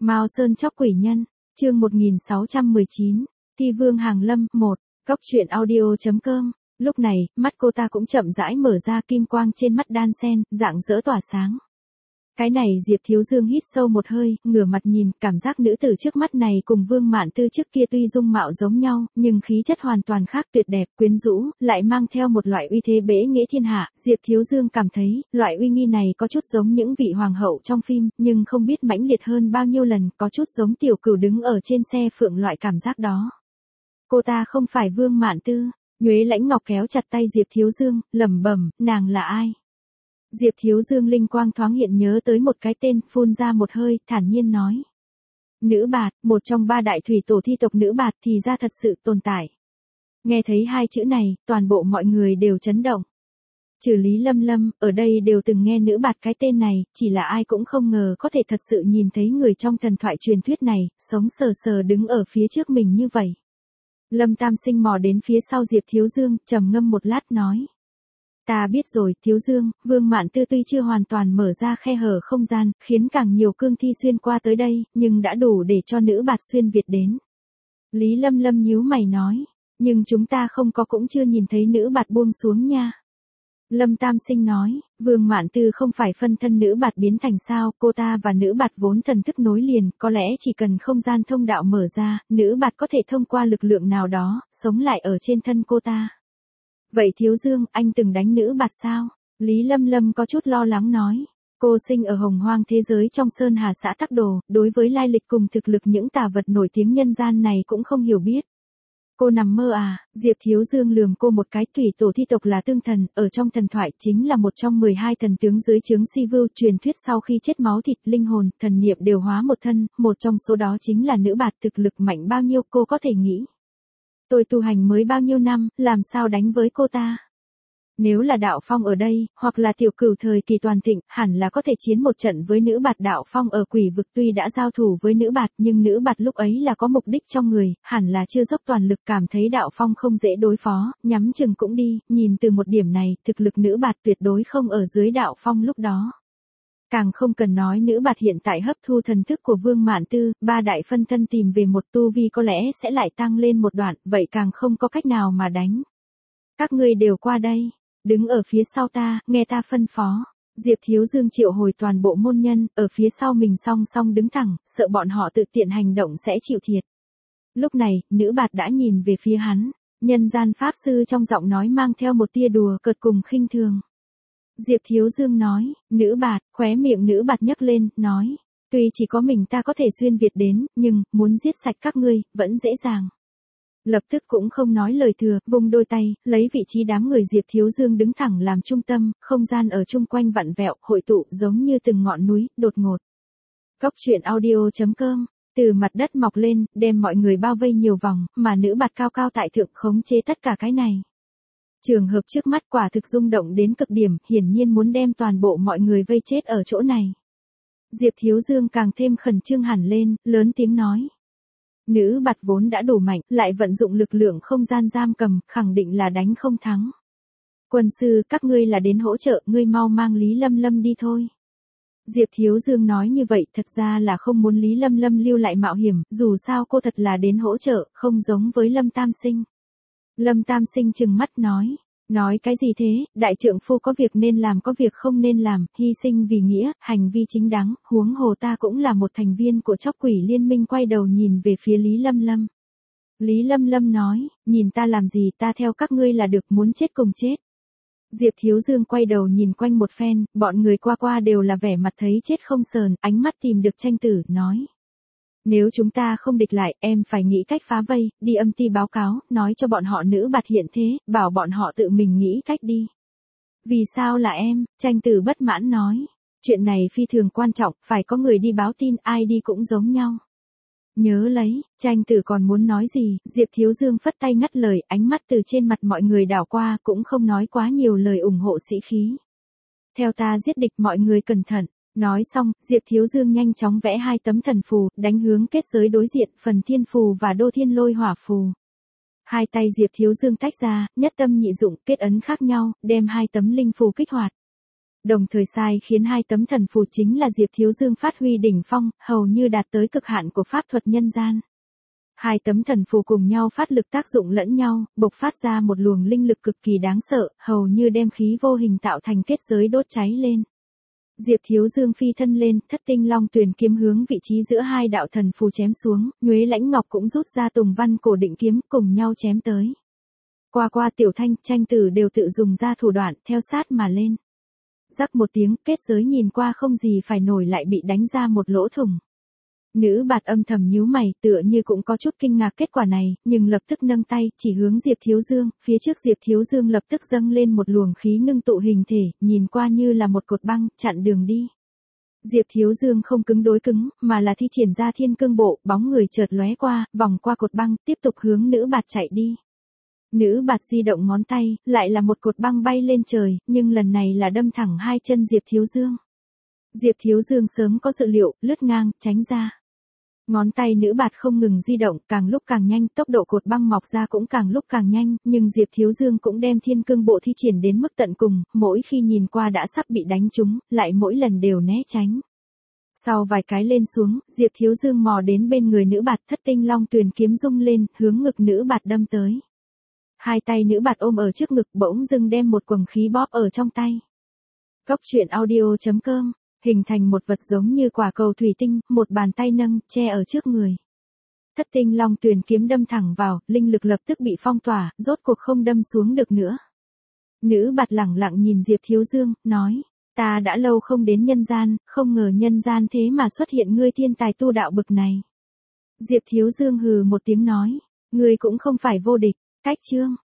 Mao Sơn chóc quỷ nhân, chương 1619, Thi Vương Hàng Lâm, 1, Cóc truyện audio.com. Lúc này, mắt cô ta cũng chậm rãi mở ra, kim quang trên mắt đan sen, rạng rỡ tỏa sáng. Cái này Diệp Thiếu Dương hít sâu một hơi, ngửa mặt nhìn, cảm giác nữ tử trước mắt này cùng Vương Mạn Tư trước kia tuy dung mạo giống nhau, nhưng khí chất hoàn toàn khác, tuyệt đẹp, quyến rũ, lại mang theo một loại uy thế bẽ nghĩa thiên hạ. Diệp Thiếu Dương cảm thấy, loại uy nghi này có chút giống những vị hoàng hậu trong phim, nhưng không biết mãnh liệt hơn bao nhiêu lần, có chút giống tiểu cửu đứng ở trên xe phượng loại cảm giác đó. Cô ta không phải Vương Mạn Tư. Nhuế Lãnh Ngọc kéo chặt tay Diệp Thiếu Dương, lẩm bẩm, nàng là ai? Diệp Thiếu Dương linh quang thoáng hiện nhớ tới một cái tên, phun ra một hơi, thản nhiên nói. Nữ Bạt, một trong ba đại thủy tổ thi tộc Nữ Bạt thì ra thật sự tồn tại. Nghe thấy hai chữ này, toàn bộ mọi người đều chấn động. Trừ Lý Lâm Lâm, ở đây đều từng nghe Nữ Bạt cái tên này, chỉ là ai cũng không ngờ có thể thật sự nhìn thấy người trong thần thoại truyền thuyết này, sống sờ sờ đứng ở phía trước mình như vậy. Lâm Tam Sinh mò đến phía sau Diệp Thiếu Dương, trầm ngâm một lát nói. Ta biết rồi, Thiếu Dương, Vương Mạn Tư tuy chưa hoàn toàn mở ra khe hở không gian, khiến càng nhiều cương thi xuyên qua tới đây, nhưng đã đủ để cho Nữ Bạt xuyên Việt đến. Lý Lâm Lâm nhíu mày nói, nhưng chúng ta không có cũng chưa nhìn thấy Nữ Bạt buông xuống nha. Lâm Tam Sinh nói, Vương Mạn Tư không phải phân thân Nữ Bạt biến thành sao, cô ta và Nữ Bạt vốn thần thức nối liền, có lẽ chỉ cần không gian thông đạo mở ra, Nữ Bạt có thể thông qua lực lượng nào đó, sống lại ở trên thân cô ta. Vậy Thiếu Dương, anh từng đánh Nữ Bạt sao? Lý Lâm Lâm có chút lo lắng nói. Cô sinh ở hồng hoang thế giới trong Sơn Hà xã Tắc Đồ, đối với lai lịch cùng thực lực những tà vật nổi tiếng nhân gian này cũng không hiểu biết. Cô nằm mơ à? Diệp Thiếu Dương lườm cô một cái. Thủy tổ thi tộc là tương thần, ở trong thần thoại chính là một trong 12 thần tướng dưới trướng Si Vưu, truyền thuyết sau khi chết máu thịt, linh hồn, thần niệm đều hóa một thân, một trong số đó chính là Nữ Bạt. Thực lực mạnh bao nhiêu cô có thể nghĩ. Tôi tu hành mới bao nhiêu năm, làm sao đánh với cô ta? Nếu là Đạo Phong ở đây, hoặc là tiểu cửu thời kỳ toàn thịnh, hẳn là có thể chiến một trận với Nữ Bạt. Đạo Phong ở Quỷ Vực tuy đã giao thủ với Nữ Bạt, nhưng Nữ Bạt lúc ấy là có mục đích trong người, hẳn là chưa dốc toàn lực, cảm thấy Đạo Phong không dễ đối phó, nhắm chừng cũng đi, nhìn từ một điểm này, thực lực Nữ Bạt tuyệt đối không ở dưới Đạo Phong lúc đó. Càng không cần nói Nữ Bạt hiện tại hấp thu thần thức của Vương Mạn Tư, ba đại phân thân tìm về một tu vi có lẽ sẽ lại tăng lên một đoạn, vậy càng không có cách nào mà đánh. Các ngươi đều qua đây, đứng ở phía sau ta, nghe ta phân phó. Diệp Thiếu Dương triệu hồi toàn bộ môn nhân, ở phía sau mình song song đứng thẳng, sợ bọn họ tự tiện hành động sẽ chịu thiệt. Lúc này, Nữ Bạt đã nhìn về phía hắn, nhân gian pháp sư trong giọng nói mang theo một tia đùa cợt cùng khinh thường. Diệp Thiếu Dương nói, Nữ Bạt, khóe miệng Nữ Bạt nhấc lên, nói, tuy chỉ có mình ta có thể xuyên Việt đến, nhưng, muốn giết sạch các ngươi, vẫn dễ dàng. Lập tức cũng không nói lời thừa, vung đôi tay, lấy vị trí đám người Diệp Thiếu Dương đứng thẳng làm trung tâm, không gian ở chung quanh vặn vẹo, hội tụ giống như từng ngọn núi, đột ngột. Cóc truyện audio.com, từ mặt đất mọc lên, đem mọi người bao vây nhiều vòng, mà Nữ Bạt cao cao tại thượng khống chế tất cả cái này. Trường hợp trước mắt quả thực rung động đến cực điểm, hiển nhiên muốn đem toàn bộ mọi người vây chết ở chỗ này. Diệp Thiếu Dương càng thêm khẩn trương hẳn lên, lớn tiếng nói. Nữ Bạt vốn đã đủ mạnh, lại vận dụng lực lượng không gian giam cầm, khẳng định là đánh không thắng. Quân sư, các ngươi là đến hỗ trợ, ngươi mau mang Lý Lâm Lâm đi thôi. Diệp Thiếu Dương nói như vậy thật ra là không muốn Lý Lâm Lâm lưu lại mạo hiểm, dù sao cô thật là đến hỗ trợ, không giống với Lâm Tam Sinh. Lâm Tam Sinh trừng mắt nói cái gì thế, đại trượng phu có việc nên làm có việc không nên làm, hy sinh vì nghĩa, hành vi chính đáng, huống hồ ta cũng là một thành viên của chóc quỷ liên minh. Quay đầu nhìn về phía Lý Lâm Lâm. Lý Lâm Lâm nói, nhìn ta làm gì, ta theo các ngươi là được, muốn chết cùng chết. Diệp Thiếu Dương quay đầu nhìn quanh một phen, bọn người qua đều là vẻ mặt thấy chết không sờn, ánh mắt tìm được tranh tử, nói. Nếu chúng ta không địch lại, em phải nghĩ cách phá vây, đi âm ty báo cáo, nói cho bọn họ Nữ Bạt hiện thế, bảo bọn họ tự mình nghĩ cách đi. Vì sao là em? Tranh tử bất mãn nói. Chuyện này phi thường quan trọng, phải có người đi báo tin, ai đi cũng giống nhau. Nhớ lấy, tranh tử còn muốn nói gì, Diệp Thiếu Dương phất tay ngắt lời, ánh mắt từ trên mặt mọi người đảo qua, cũng không nói quá nhiều lời ủng hộ sĩ khí. Theo ta giết địch, mọi người cẩn thận. Nói xong, Diệp Thiếu Dương nhanh chóng vẽ hai tấm thần phù, đánh hướng kết giới đối diện, Phần Thiên Phù và Đô Thiên Lôi Hỏa Phù. Hai tay Diệp Thiếu Dương tách ra, nhất tâm nhị dụng, kết ấn khác nhau, đem hai tấm linh phù kích hoạt. Đồng thời sai khiến hai tấm thần phù chính là Diệp Thiếu Dương phát huy đỉnh phong, hầu như đạt tới cực hạn của pháp thuật nhân gian. Hai tấm thần phù cùng nhau phát lực tác dụng lẫn nhau, bộc phát ra một luồng linh lực cực kỳ đáng sợ, hầu như đem khí vô hình tạo thành kết giới đốt cháy lên. Diệp Thiếu Dương phi thân lên, Thất Tinh Long Tuyền kiếm hướng vị trí giữa hai đạo thần phù chém xuống, Nhuế Lãnh Ngọc cũng rút ra Tùng Văn Cổ Định kiếm cùng nhau chém tới. Qua Tiểu Thanh, Tranh Tử đều tự dùng ra thủ đoạn, theo sát mà lên. Rắc một tiếng, kết giới nhìn qua không gì phải nổi lại bị đánh ra một lỗ thủng. Nữ Bạt âm thầm nhíu mày, tựa như cũng có chút kinh ngạc kết quả này, nhưng lập tức nâng tay, chỉ hướng Diệp Thiếu Dương, phía trước Diệp Thiếu Dương lập tức dâng lên một luồng khí ngưng tụ hình thể, nhìn qua như là một cột băng, chặn đường đi. Diệp Thiếu Dương không cứng đối cứng, mà là thi triển ra Thiên Cương Bộ, bóng người chợt lóe qua, vòng qua cột băng, tiếp tục hướng Nữ Bạt chạy đi. Nữ Bạt di động ngón tay, lại là một cột băng bay lên trời, nhưng lần này là đâm thẳng hai chân Diệp Thiếu Dương. Diệp Thiếu Dương sớm có dự liệu, lướt ngang, tránh ra. Ngón tay Nữ Bạt không ngừng di động, càng lúc càng nhanh, tốc độ cột băng mọc ra cũng càng lúc càng nhanh, nhưng Diệp Thiếu Dương cũng đem Thiên Cương Bộ thi triển đến mức tận cùng, mỗi khi nhìn qua đã sắp bị đánh trúng, lại mỗi lần đều né tránh. Sau vài cái lên xuống, Diệp Thiếu Dương mò đến bên người Nữ Bạt, Thất Tinh Long Tuyền kiếm rung lên, hướng ngực Nữ Bạt đâm tới. Hai tay Nữ Bạt ôm ở trước ngực, bỗng dưng đem một quầng khí bóp ở trong tay. Goctruyện.audio.com Hình thành một vật giống như quả cầu thủy tinh, một bàn tay nâng, che ở trước người. Thất Tinh Long Tuyền kiếm đâm thẳng vào, linh lực lập tức bị phong tỏa, rốt cuộc không đâm xuống được nữa. Nữ Bạt lẳng lặng nhìn Diệp Thiếu Dương, nói, ta đã lâu không đến nhân gian, không ngờ nhân gian thế mà xuất hiện ngươi thiên tài tu đạo bực này. Diệp Thiếu Dương hừ một tiếng nói, ngươi cũng không phải vô địch, cách chương.